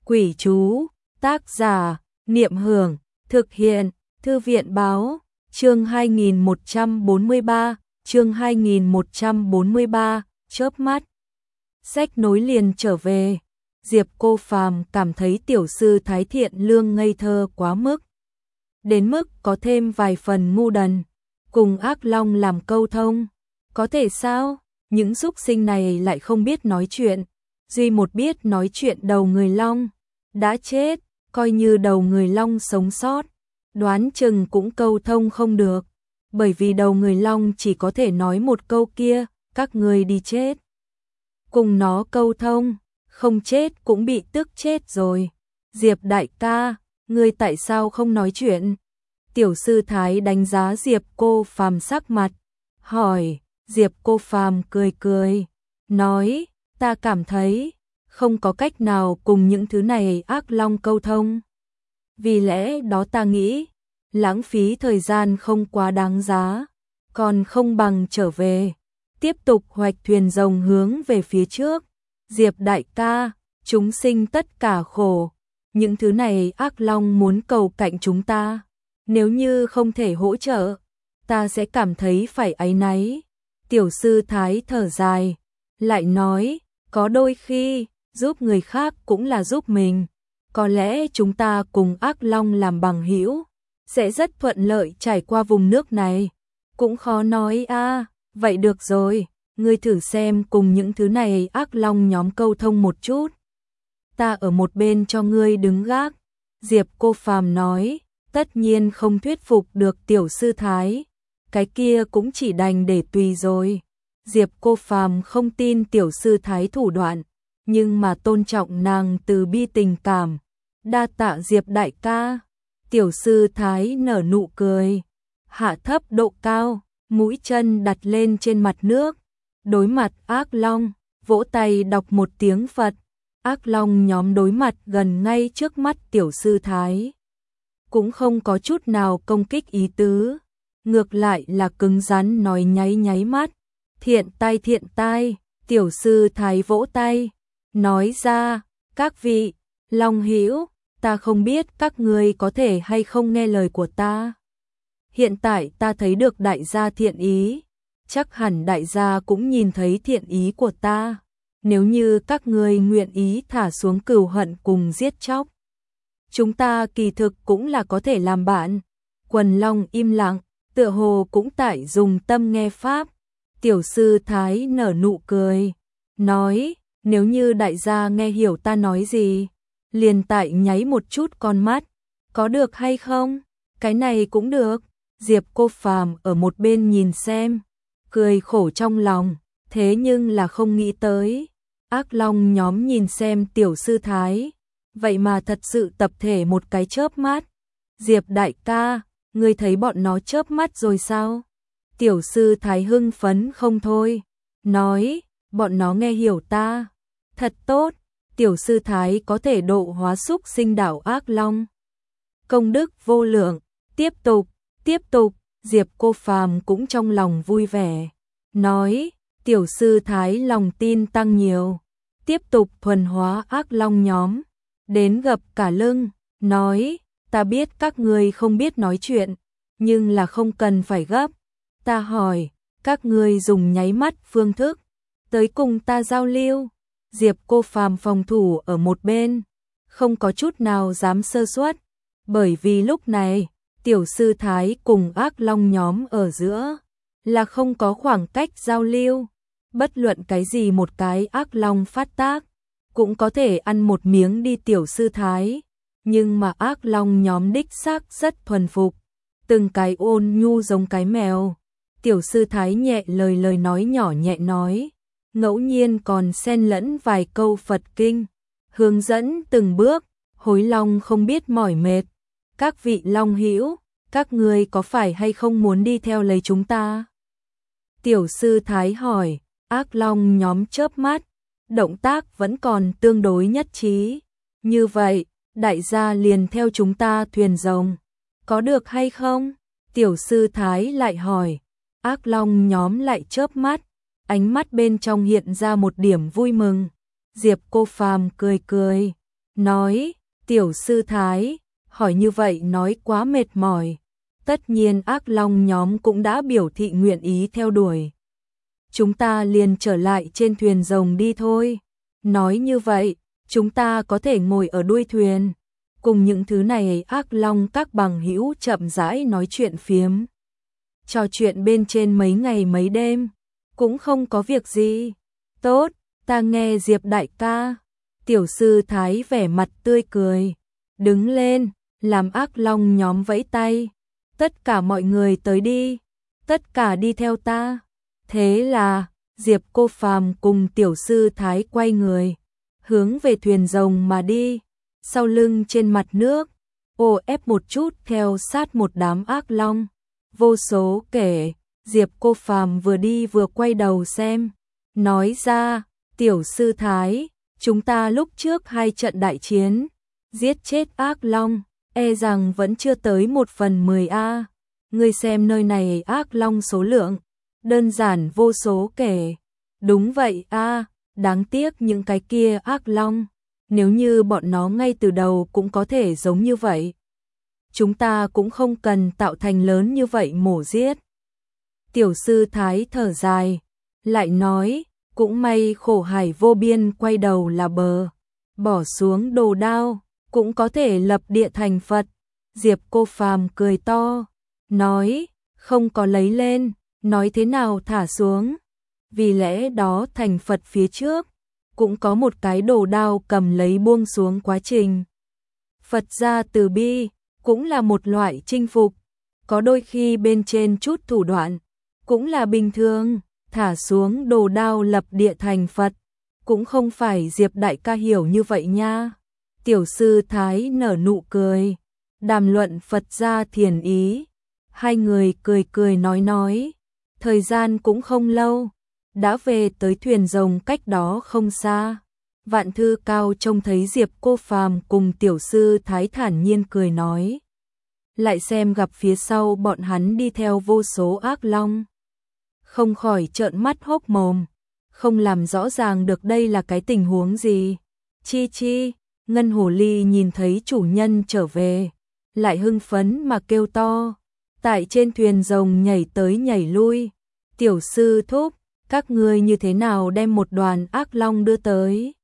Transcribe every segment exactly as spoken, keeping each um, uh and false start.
Quỷ chú, tác giả, Niệm Hưởng, thực hiện, Thư viện báo, chương hai nghìn một trăm bốn mươi ba, chương hai nghìn một trăm bốn mươi ba, chớp mắt. Sách nối liền trở về, Diệp Cô Phàm cảm thấy tiểu sư Thái Thiện Lương ngây thơ quá mức. Đến mức có thêm vài phần ngu đần, cùng ác long làm câu thông. Có thể sao, những súc sinh này lại không biết nói chuyện, duy một biết nói chuyện đầu người long, đã chết, coi như đầu người long sống sót, đoán chừng cũng câu thông không được, bởi vì đầu người long chỉ có thể nói một câu kia, các người đi chết. Cùng nó câu thông, không chết cũng bị tức chết rồi. Diệp đại ca, ngươi tại sao không nói chuyện? Tiểu sư Thái đánh giá Diệp Cô Phàm sắc mặt, hỏi. Diệp Cô Phàm cười cười, nói, ta cảm thấy không có cách nào cùng những thứ này ác long câu thông. Vì lẽ đó ta nghĩ, lãng phí thời gian không quá đáng giá, còn không bằng trở về, tiếp tục hoạch thuyền rồng hướng về phía trước. Diệp đại ca, chúng sinh tất cả khổ, những thứ này ác long muốn cầu cạnh chúng ta, nếu như không thể hỗ trợ, ta sẽ cảm thấy phải áy náy. Tiểu sư Thái thở dài, lại nói, có đôi khi, giúp người khác cũng là giúp mình. Có lẽ chúng ta cùng ác long làm bằng hữu, sẽ rất thuận lợi trải qua vùng nước này. Cũng khó nói a. À, vậy được rồi, ngươi thử xem cùng những thứ này ác long nhóm câu thông một chút. Ta ở một bên cho ngươi đứng gác. Diệp Cô Phàm nói, tất nhiên không thuyết phục được tiểu sư Thái. Cái kia cũng chỉ đành để tùy rồi. Diệp Cô Phàm không tin tiểu sư Thái thủ đoạn, nhưng mà tôn trọng nàng từ bi tình cảm. Đa tạ Diệp đại ca. Tiểu sư Thái nở nụ cười, hạ thấp độ cao, mũi chân đặt lên trên mặt nước, đối mặt ác long, vỗ tay đọc một tiếng Phật. Ác long nhóm đối mặt gần ngay trước mắt tiểu sư Thái, cũng không có chút nào công kích ý tứ, ngược lại là cứng rắn nói nháy nháy mắt. Thiện tai thiện tai. Tiểu sư Thái vỗ tay, nói ra, các vị long hữu, ta không biết các ngươi có thể hay không nghe lời của ta. Hiện tại ta thấy được đại gia thiện ý, chắc hẳn đại gia cũng nhìn thấy thiện ý của ta. Nếu như các ngươi nguyện ý thả xuống cừu hận cùng giết chóc, chúng ta kỳ thực cũng là có thể làm bạn. Quần long im lặng, tựa hồ cũng tại dùng tâm nghe pháp. Tiểu sư Thái nở nụ cười, nói, nếu như đại gia nghe hiểu ta nói gì, liền tại nháy một chút con mắt, có được hay không? Cái này cũng được. Diệp Cô Phàm ở một bên nhìn xem, cười khổ trong lòng, thế nhưng là không nghĩ tới. Ác long nhóm nhìn xem tiểu sư Thái, vậy mà thật sự tập thể một cái chớp mắt. Diệp đại ca, ngươi thấy bọn nó chớp mắt rồi sao? Tiểu sư Thái hưng phấn không thôi, nói, bọn nó nghe hiểu ta. Thật tốt, tiểu sư Thái có thể độ hóa súc sinh đảo ác long. Công đức vô lượng, tiếp tục, tiếp tục. Diệp Cô Phàm cũng trong lòng vui vẻ, nói, tiểu sư Thái lòng tin tăng nhiều, tiếp tục thuần hóa ác long nhóm. Đến gập cả lưng, nói, ta biết các ngươi không biết nói chuyện, nhưng là không cần phải gấp. Ta hỏi, các ngươi dùng nháy mắt phương thức tới cùng ta giao lưu. Diệp Cô Phàm phòng thủ ở một bên, không có chút nào dám sơ suất, bởi vì lúc này, tiểu sư Thái cùng ác long nhóm ở giữa là không có khoảng cách giao lưu. Bất luận cái gì một cái ác long phát tác, cũng có thể ăn một miếng đi tiểu sư Thái, nhưng mà ác long nhóm đích xác rất thuần phục, từng cái ôn nhu giống cái mèo. Tiểu sư Thái nhẹ lời lời nói nhỏ nhẹ nói, ngẫu nhiên còn xen lẫn vài câu Phật kinh, hướng dẫn từng bước. Hối long không biết mỏi mệt. Các vị long hữu, các ngươi có phải hay không muốn đi theo lấy chúng ta? Tiểu sư Thái hỏi. Ác long nhóm chớp mắt, động tác vẫn còn tương đối nhất trí. Như vậy, đại gia liền theo chúng ta thuyền rồng, có được hay không? Tiểu sư Thái lại hỏi. Ác long nhóm lại chớp mắt, ánh mắt bên trong hiện ra một điểm vui mừng. Diệp Cô Phàm cười cười, nói, tiểu sư Thái, hỏi như vậy nói quá mệt mỏi. Tất nhiên ác long nhóm cũng đã biểu thị nguyện ý theo đuổi. Chúng ta liền trở lại trên thuyền rồng đi thôi. Nói như vậy, chúng ta có thể ngồi ở đuôi thuyền, cùng những thứ này ác long các bằng hữu chậm rãi nói chuyện phiếm. Trò chuyện bên trên mấy ngày mấy đêm, cũng không có việc gì. Tốt, ta nghe Diệp đại ca. Tiểu sư Thái vẻ mặt tươi cười, đứng lên, làm ác long nhóm vẫy tay. Tất cả mọi người tới đi, tất cả đi theo ta. Thế là, Diệp Cô Phàm cùng tiểu sư Thái quay người, hướng về thuyền rồng mà đi, sau lưng trên mặt nước, ô ép một chút theo sát một đám ác long. Vô số kể, Diệp Cô Phàm vừa đi vừa quay đầu xem, nói ra, tiểu sư Thái, chúng ta lúc trước hai trận đại chiến, giết chết ác long, e rằng vẫn chưa tới một phần mười a. Ngươi xem nơi này ác long số lượng, đơn giản vô số kể. Đúng vậy a, đáng tiếc những cái kia ác long, nếu như bọn nó ngay từ đầu cũng có thể giống như vậy, chúng ta cũng không cần tạo thành lớn như vậy mổ giết. Tiểu sư Thái thở dài, lại nói, cũng may khổ hải vô biên quay đầu là bờ, bỏ xuống đồ đao, cũng có thể lập địa thành Phật. Diệp Cô Phàm cười to, nói, không có lấy lên, nói thế nào thả xuống. Vì lẽ đó thành Phật phía trước, cũng có một cái đồ đao cầm lấy buông xuống quá trình. Phật gia từ bi, cũng là một loại chinh phục, có đôi khi bên trên chút thủ đoạn, cũng là bình thường, thả xuống đồ đao lập địa thành Phật, cũng không phải Diệp đại ca hiểu như vậy nha. Tiểu sư Thái nở nụ cười, đàm luận Phật gia thiền ý, hai người cười cười nói nói, thời gian cũng không lâu, đã về tới thuyền rồng cách đó không xa. Vạn Thư Cao trông thấy Diệp Cô Phàm cùng tiểu sư Thái thản nhiên cười nói, lại xem gặp phía sau bọn hắn đi theo vô số ác long, không khỏi trợn mắt hốc mồm, không làm rõ ràng được đây là cái tình huống gì. Chi chi, Ngân Hồ Ly nhìn thấy chủ nhân trở về, lại hưng phấn mà kêu to, tại trên thuyền rồng nhảy tới nhảy lui. Tiểu sư thúc, các ngươi như thế nào đem một đoàn ác long đưa tới?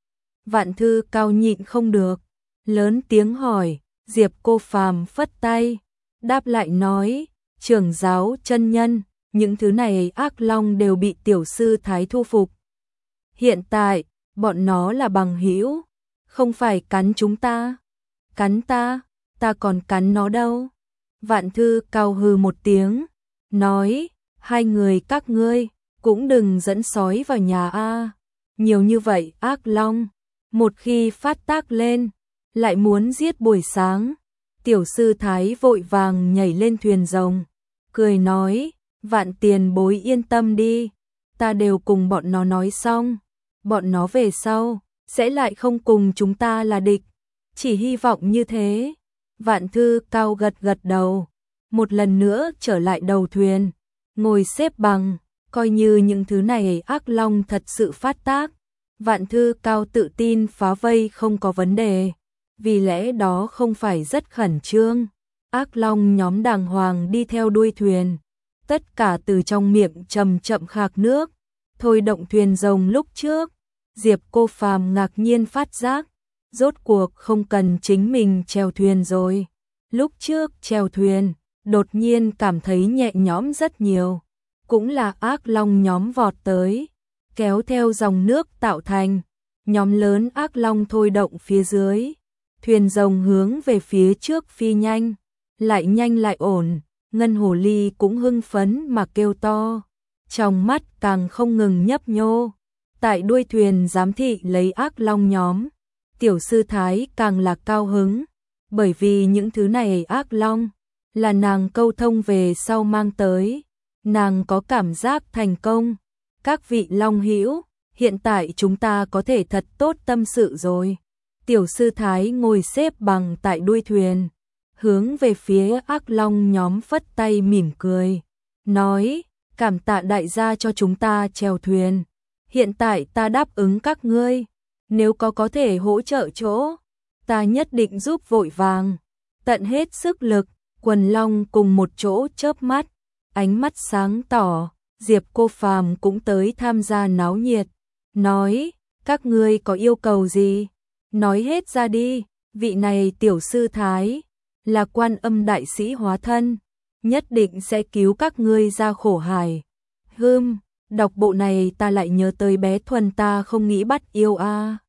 Vạn Thư Cao nhịn không được, lớn tiếng hỏi. Diệp Cô Phàm phất tay, đáp lại nói, trưởng giáo chân nhân, những thứ này ác long đều bị tiểu sư Thái thu phục. Hiện tại, bọn nó là bằng hữu, không phải cắn chúng ta. Cắn ta, ta còn cắn nó đâu. Vạn Thư Cao hừ một tiếng, nói, hai người các ngươi, cũng đừng dẫn sói vào nhà a. Nhiều như vậy ác long, một khi phát tác lên, lại muốn giết buổi sáng. Tiểu sư Thái vội vàng nhảy lên thuyền rồng, cười nói, Vạn tiền bối yên tâm đi, ta đều cùng bọn nó nói xong, bọn nó về sau, sẽ lại không cùng chúng ta là địch, chỉ hy vọng như thế. Vạn Thư Cao gật gật đầu, một lần nữa trở lại đầu thuyền, ngồi xếp bằng, coi như những thứ này ác long thật sự phát tác. Vạn Thư Cao tự tin phá vây không có vấn đề, vì lẽ đó không phải rất khẩn trương. Ác long nhóm đàng hoàng đi theo đuôi thuyền, tất cả từ trong miệng chậm chậm khạc nước, thôi động thuyền rồng. Lúc trước, Diệp Cô Phàm ngạc nhiên phát giác, rốt cuộc không cần chính mình chèo thuyền rồi. Lúc trước chèo thuyền, đột nhiên cảm thấy nhẹ nhõm rất nhiều, cũng là ác long nhóm vọt tới, kéo theo dòng nước tạo thành, nhóm lớn ác long thôi động phía dưới, thuyền rồng hướng về phía trước phi nhanh, lại nhanh lại ổn. Ngân Hồ Ly cũng hưng phấn mà kêu to, trong mắt càng không ngừng nhấp nhô. Tại đuôi thuyền giám thị lấy ác long nhóm, tiểu sư Thái càng là cao hứng, bởi vì những thứ này ác long là nàng câu thông về sau mang tới, nàng có cảm giác thành công. Các vị long hữu, hiện tại chúng ta có thể thật tốt tâm sự rồi. Tiểu sư Thái ngồi xếp bằng tại đuôi thuyền, hướng về phía ác long nhóm phất tay mỉm cười, nói, cảm tạ đại gia cho chúng ta chèo thuyền. Hiện tại ta đáp ứng các ngươi, nếu có có thể hỗ trợ chỗ, ta nhất định giúp vội vàng, tận hết sức lực. Quần Long cùng một chỗ chớp mắt, ánh mắt sáng tỏ, Diệp Cô Phàm cũng tới tham gia náo nhiệt, nói, các ngươi có yêu cầu gì? Nói hết ra đi, vị này tiểu sư thái, là Quan Âm đại sĩ hóa thân, nhất định sẽ cứu các ngươi ra khổ hải. Hừm, đọc bộ này ta lại nhớ tới bé Thuần ta không nghĩ bắt yêu a.